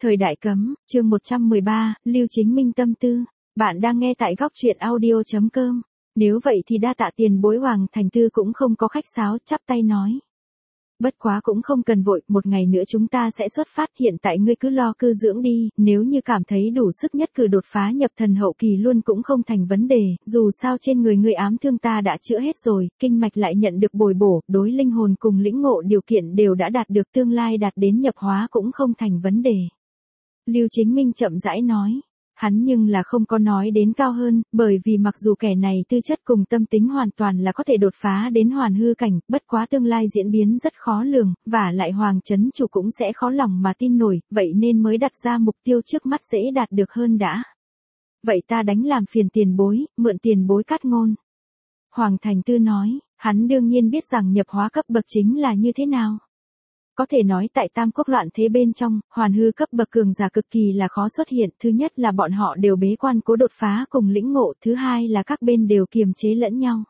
Thời đại cấm, chương 113, Lưu Chính Minh tâm tư. Bạn đang nghe tại góc truyện audio.com. Nếu vậy thì đa tạ tiền bối. Hoàng Thành Tư cũng không có khách sáo, chắp tay nói. Bất quá cũng không cần vội, một ngày nữa chúng ta sẽ xuất phát, hiện tại ngươi cứ lo cư dưỡng đi, nếu như cảm thấy đủ sức nhất cử đột phá nhập thần hậu kỳ luôn cũng không thành vấn đề, dù sao trên người ngươi ám thương ta đã chữa hết rồi, kinh mạch lại nhận được bồi bổ, đối linh hồn cùng lĩnh ngộ điều kiện đều đã đạt được, tương lai đạt đến nhập hóa cũng không thành vấn đề. Lưu Chính Minh chậm rãi nói. Hắn nhưng là không có nói đến cao hơn, bởi vì mặc dù kẻ này tư chất cùng tâm tính hoàn toàn là có thể đột phá đến hoàn hư cảnh, bất quá tương lai diễn biến rất khó lường, và lại Hoàng Chấn Chủ cũng sẽ khó lòng mà tin nổi, vậy nên mới đặt ra mục tiêu trước mắt dễ đạt được hơn đã. Vậy ta đánh làm phiền tiền bối, mượn tiền bối cát ngôn. Hoàng Thành Tư nói, hắn đương nhiên biết rằng nhập hóa cấp bậc chính là như thế nào. Có thể nói tại Tam Quốc loạn thế bên trong, hoàn hư cấp bậc cường giả cực kỳ là khó xuất hiện, thứ nhất là bọn họ đều bế quan cố đột phá cùng lĩnh ngộ, thứ hai là các bên đều kiềm chế lẫn nhau.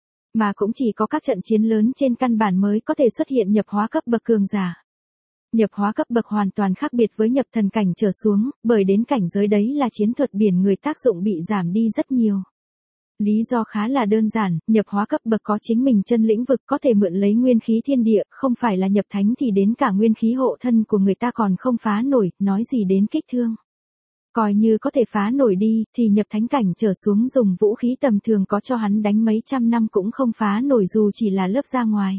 Mà cũng chỉ có các trận chiến lớn trên căn bản mới có thể xuất hiện nhập hóa cấp bậc cường giả. Nhập hóa cấp bậc hoàn toàn khác biệt với nhập thần cảnh trở xuống, bởi đến cảnh giới đấy là chiến thuật biển người tác dụng bị giảm đi rất nhiều. Lý do khá là đơn giản, nhập hóa cấp bậc có chính mình chân lĩnh vực có thể mượn lấy nguyên khí thiên địa, không phải là nhập thánh thì đến cả nguyên khí hộ thân của người ta còn không phá nổi, nói gì đến kích thương. Coi như có thể phá nổi đi, thì nhập thánh cảnh trở xuống dùng vũ khí tầm thường có cho hắn đánh mấy trăm năm cũng không phá nổi dù chỉ là lớp ra ngoài.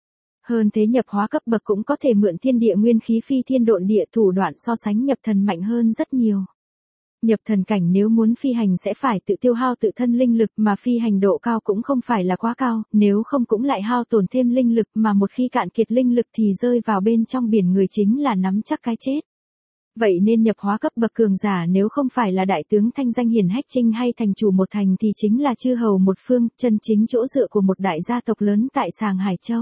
Hơn thế nhập hóa cấp bậc cũng có thể mượn thiên địa nguyên khí phi thiên độn địa, thủ đoạn so sánh nhập thần mạnh hơn rất nhiều. Nhập thần cảnh nếu muốn phi hành sẽ phải tự tiêu hao tự thân linh lực, mà phi hành độ cao cũng không phải là quá cao, nếu không cũng lại hao tổn thêm linh lực, mà một khi cạn kiệt linh lực thì rơi vào bên trong biển người chính là nắm chắc cái chết. Vậy nên nhập hóa cấp bậc cường giả nếu không phải là đại tướng thanh danh hiển hách chinh hay thành chủ một thành thì chính là chư hầu một phương, chân chính chỗ dựa của một đại gia tộc lớn tại Sàng Hải Châu.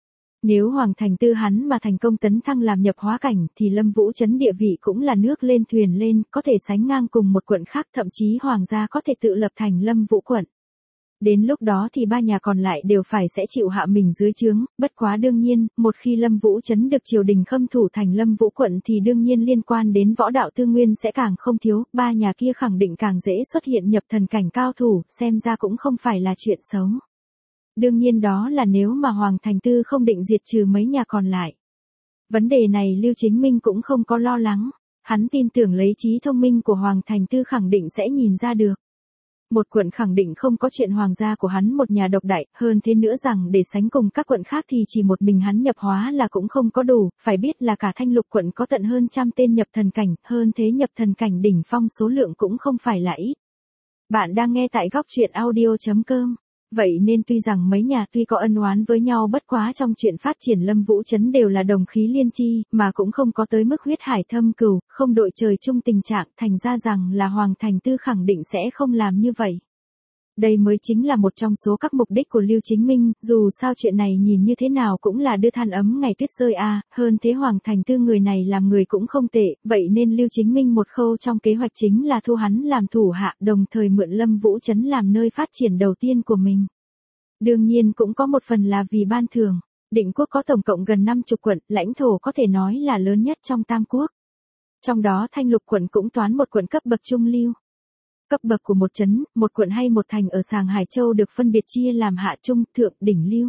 Nếu Hoàng Thành Tư hắn mà thành công tấn thăng làm nhập hóa cảnh thì Lâm Vũ Trấn địa vị cũng là nước lên thuyền lên, có thể sánh ngang cùng một quận khác, thậm chí Hoàng gia có thể tự lập thành Lâm Vũ quận. Đến lúc đó thì ba nhà còn lại đều phải sẽ chịu hạ mình dưới trướng, bất quá đương nhiên, một khi Lâm Vũ Trấn được triều đình khâm thủ thành Lâm Vũ quận thì đương nhiên liên quan đến võ đạo tư nguyên sẽ càng không thiếu, ba nhà kia khẳng định càng dễ xuất hiện nhập thần cảnh cao thủ, xem ra cũng không phải là chuyện xấu. Đương nhiên đó là nếu mà Hoàng Thành Tư không định diệt trừ mấy nhà còn lại. Vấn đề này Lưu Chính Minh cũng không có lo lắng, hắn tin tưởng lấy trí thông minh của Hoàng Thành Tư khẳng định sẽ nhìn ra được. Một quận khẳng định không có chuyện hoàng gia của hắn một nhà độc đại, hơn thế nữa rằng để sánh cùng các quận khác thì chỉ một mình hắn nhập hóa là cũng không có đủ, phải biết là cả Thanh Lục quận có tận hơn 100 tên nhập thần cảnh, hơn thế nhập thần cảnh đỉnh phong số lượng cũng không phải là ít. Bạn đang nghe tại góc truyện audio.com. Vậy nên tuy rằng mấy nhà tuy có ân oán với nhau bất quá trong chuyện phát triển Lâm Vũ Trấn đều là đồng khí liên chi, mà cũng không có tới mức huyết hải thâm cừu, không đội trời chung tình trạng, thành ra rằng là Hoàng Thành Tư khẳng định sẽ không làm như vậy. Đây mới chính là một trong số các mục đích của Lưu Chính Minh, dù sao chuyện này nhìn như thế nào cũng là đưa than ấm ngày tuyết rơi hơn thế Hoàng Thành Tư người này làm người cũng không tệ, vậy nên Lưu Chính Minh một khâu trong kế hoạch chính là thu hắn làm thủ hạ, đồng thời mượn Lâm Vũ Trấn làm nơi phát triển đầu tiên của mình. Đương nhiên cũng có một phần là vì ban thưởng. Định quốc có tổng cộng gần 50 quận, lãnh thổ có thể nói là lớn nhất trong Tam Quốc. Trong đó Thanh Lục quận cũng toán một quận cấp bậc trung lưu. Cấp bậc của một trấn, một quận hay một thành ở Sàng Hải Châu được phân biệt chia làm hạ trung, thượng, đỉnh lưu.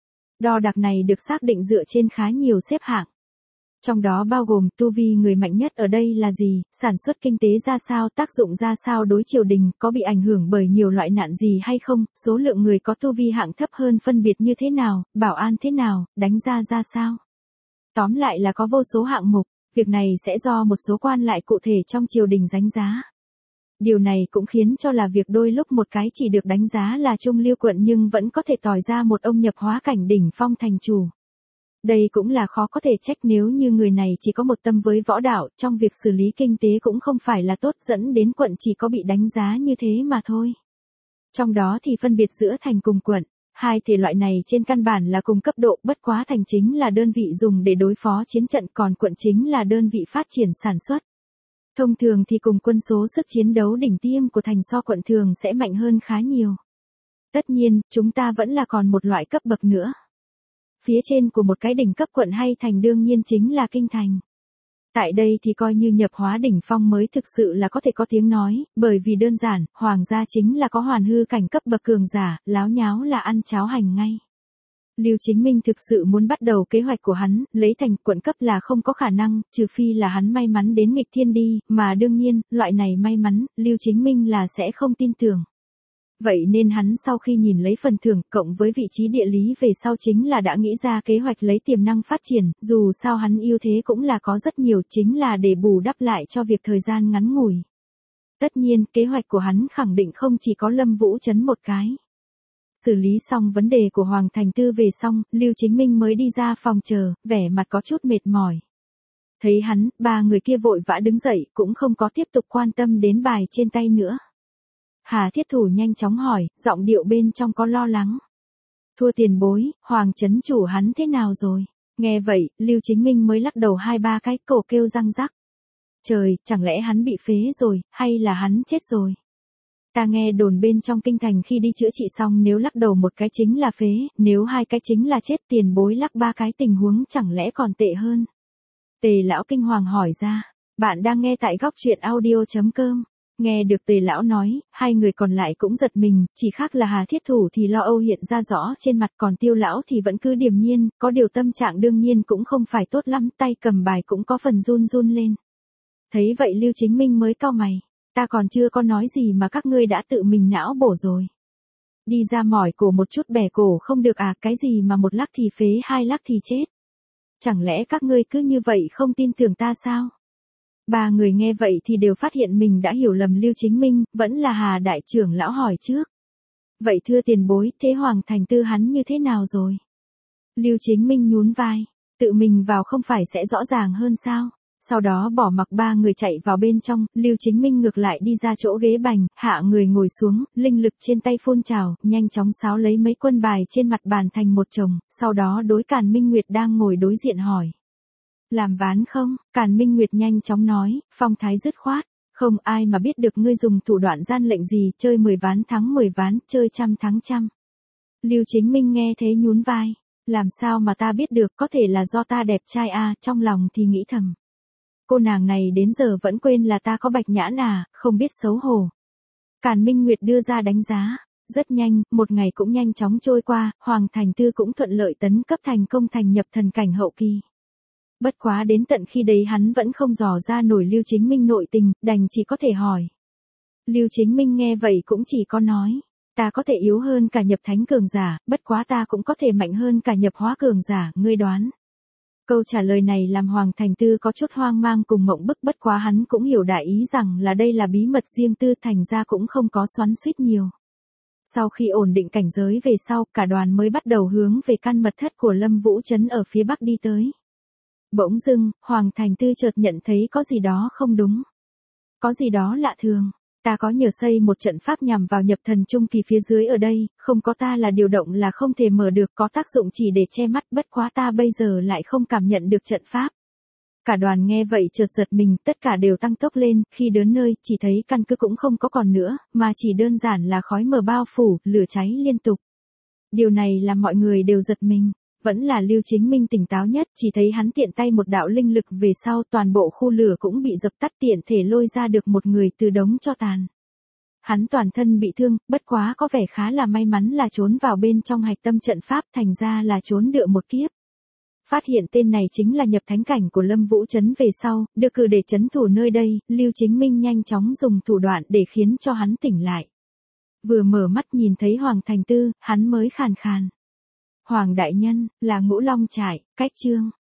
Đo đạc này được xác định dựa trên khá nhiều xếp hạng. Trong đó bao gồm tu vi người mạnh nhất ở đây là gì, sản xuất kinh tế ra sao, tác dụng ra sao đối triều đình, có bị ảnh hưởng bởi nhiều loại nạn gì hay không, số lượng người có tu vi hạng thấp hơn phân biệt như thế nào, bảo an thế nào, đánh ra ra sao. Tóm lại là có vô số hạng mục, việc này sẽ do một số quan lại cụ thể trong triều đình đánh giá. Điều này cũng khiến cho là việc đôi lúc một cái chỉ được đánh giá là trung lưu quận nhưng vẫn có thể tỏi ra một ông nhập hóa cảnh đỉnh phong thành chủ. Đây cũng là khó có thể trách nếu như người này chỉ có một tâm với võ đạo, trong việc xử lý kinh tế cũng không phải là tốt dẫn đến quận chỉ có bị đánh giá như thế mà thôi. Trong đó thì phân biệt giữa thành cùng quận, hai thể loại này trên căn bản là cùng cấp độ, bất quá thành chính là đơn vị dùng để đối phó chiến trận còn quận chính là đơn vị phát triển sản xuất. Thông thường thì cùng quân số sức chiến đấu đỉnh tiêm của thành so quận thường sẽ mạnh hơn khá nhiều. Tất nhiên, chúng ta vẫn là còn một loại cấp bậc nữa. Phía trên của một cái đỉnh cấp quận hay thành đương nhiên chính là kinh thành. Tại đây thì coi như nhập hóa đỉnh phong mới thực sự là có thể có tiếng nói, bởi vì đơn giản, hoàng gia chính là có hoàn hư cảnh cấp bậc cường giả, láo nháo là ăn cháo hành ngay. Lưu Chính Minh thực sự muốn bắt đầu kế hoạch của hắn, lấy thành quận cấp là không có khả năng, trừ phi là hắn may mắn đến nghịch thiên đi, mà đương nhiên, loại này may mắn, Lưu Chính Minh là sẽ không tin tưởng. Vậy nên hắn sau khi nhìn lấy phần thưởng cộng với vị trí địa lý về sau chính là đã nghĩ ra kế hoạch lấy tiềm năng phát triển, dù sao hắn ưu thế cũng là có rất nhiều, chính là để bù đắp lại cho việc thời gian ngắn ngủi. Tất nhiên, kế hoạch của hắn khẳng định không chỉ có Lâm Vũ Trấn một cái. Xử lý xong vấn đề của Hoàng Thành Tư về xong, Lưu Chính Minh mới đi ra phòng chờ, vẻ mặt có chút mệt mỏi. Thấy hắn, ba người kia vội vã đứng dậy, cũng không có tiếp tục quan tâm đến bài trên tay nữa. Hà Thiết Thủ nhanh chóng hỏi, giọng điệu bên trong có lo lắng. Thua tiền bối, Hoàng trấn chủ hắn thế nào rồi? Nghe vậy, Lưu Chính Minh mới lắc đầu 2-3 cái, cổ kêu răng rắc. Trời, chẳng lẽ hắn bị phế rồi, hay là hắn chết rồi? Ta nghe đồn bên trong kinh thành khi đi chữa trị xong nếu lắc đầu một cái chính là phế, nếu 2 cái chính là chết, tiền bối lắc 3 cái tình huống chẳng lẽ còn tệ hơn? Tề lão kinh hoàng hỏi ra, bạn đang nghe tại góc truyện audio.com. Nghe được Tề lão nói, 2 người còn lại cũng giật mình, chỉ khác là Hà Thiết Thủ thì lo âu hiện ra rõ trên mặt, còn Tiêu lão thì vẫn cứ điềm nhiên, có điều tâm trạng đương nhiên cũng không phải tốt lắm, tay cầm bài cũng có phần run run lên. Thấy vậy Lưu Chính Minh mới cau mày, ta còn chưa có nói gì mà các ngươi đã tự mình não bổ rồi. Đi ra mỏi cổ một chút bẻ cổ không được à, cái gì mà 1 lắc thì phế 2 lắc thì chết. Chẳng lẽ các ngươi cứ như vậy không tin tưởng ta sao? 3 người nghe vậy thì đều phát hiện mình đã hiểu lầm Lưu Chính Minh, vẫn là Hà đại trưởng lão hỏi trước. Vậy thưa tiền bối, thế Hoàng Thành Tư hắn như thế nào rồi? Lưu Chính Minh nhún vai, tự mình vào không phải sẽ rõ ràng hơn sao? Sau đó bỏ mặc 3 người chạy vào bên trong, Lưu Chính Minh ngược lại đi ra chỗ ghế bành, hạ người ngồi xuống, linh lực trên tay phun trào, nhanh chóng xáo lấy mấy quân bài trên mặt bàn thành một chồng, sau đó đối Càn Minh Nguyệt đang ngồi đối diện hỏi. Làm ván không? Càn Minh Nguyệt nhanh chóng nói, phong thái dứt khoát, không ai mà biết được ngươi dùng thủ đoạn gian lệnh gì, chơi 10 ván thắng 10 ván, chơi trăm thắng trăm. Lưu Chính Minh nghe thế nhún vai, làm sao mà ta biết được, có thể là do ta đẹp trai à, trong lòng thì nghĩ thầm. Cô nàng này đến giờ vẫn quên là ta có bạch nhãn à, không biết xấu hổ. Càn Minh Nguyệt đưa ra đánh giá, rất nhanh, một ngày cũng nhanh chóng trôi qua, Hoàng Thành Tư cũng thuận lợi tấn cấp thành công thành nhập thần cảnh hậu kỳ. Bất quá đến tận khi đấy hắn vẫn không dò ra nổi Lưu Chính Minh nội tình, đành chỉ có thể hỏi. Lưu Chính Minh nghe vậy cũng chỉ có nói, ta có thể yếu hơn cả nhập thánh cường giả, bất quá ta cũng có thể mạnh hơn cả nhập hóa cường giả, ngươi đoán. Câu trả lời này làm Hoàng Thành Tư có chút hoang mang cùng mộng bức, bất quá hắn cũng hiểu đại ý rằng là đây là bí mật riêng tư, thành ra cũng không có xoắn xuýt nhiều. Sau khi ổn định cảnh giới về sau, cả đoàn mới bắt đầu hướng về căn mật thất của Lâm Vũ Trấn ở phía bắc đi tới. Bỗng dưng, Hoàng Thành Tư chợt nhận thấy có gì đó không đúng. Có gì đó lạ thường. Ta có nhờ xây một trận pháp nhằm vào nhập thần trung kỳ phía dưới ở đây, không có ta là điều động là không thể mở được, có tác dụng chỉ để che mắt, bất quá ta bây giờ lại không cảm nhận được trận pháp. Cả đoàn nghe vậy chợt giật mình, tất cả đều tăng tốc lên, khi đến nơi, chỉ thấy căn cứ cũng không có còn nữa, mà chỉ đơn giản là khói mờ bao phủ, lửa cháy liên tục. Điều này làm mọi người đều giật mình. Vẫn là Lưu Chính Minh tỉnh táo nhất, chỉ thấy hắn tiện tay một đạo linh lực về sau toàn bộ khu lửa cũng bị dập tắt, tiện thể lôi ra được một người từ đống tro tàn. Hắn toàn thân bị thương, bất quá có vẻ khá là may mắn là trốn vào bên trong hạch tâm trận pháp, thành ra là trốn được một kiếp. Phát hiện tên này chính là nhập thánh cảnh của Lâm Vũ Trấn về sau, được cử để trấn thủ nơi đây, Lưu Chính Minh nhanh chóng dùng thủ đoạn để khiến cho hắn tỉnh lại. Vừa mở mắt nhìn thấy Hoàng Thành Tư, hắn mới khàn khàn. Hoàng đại nhân, là Ngũ Long trại, cách chương.